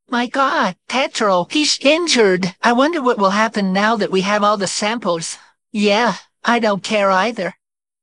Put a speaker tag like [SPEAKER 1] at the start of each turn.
[SPEAKER 1] My God, Petro, he's injured. I wonder what will happen now that we have all the samples. Yeah, I don't care either.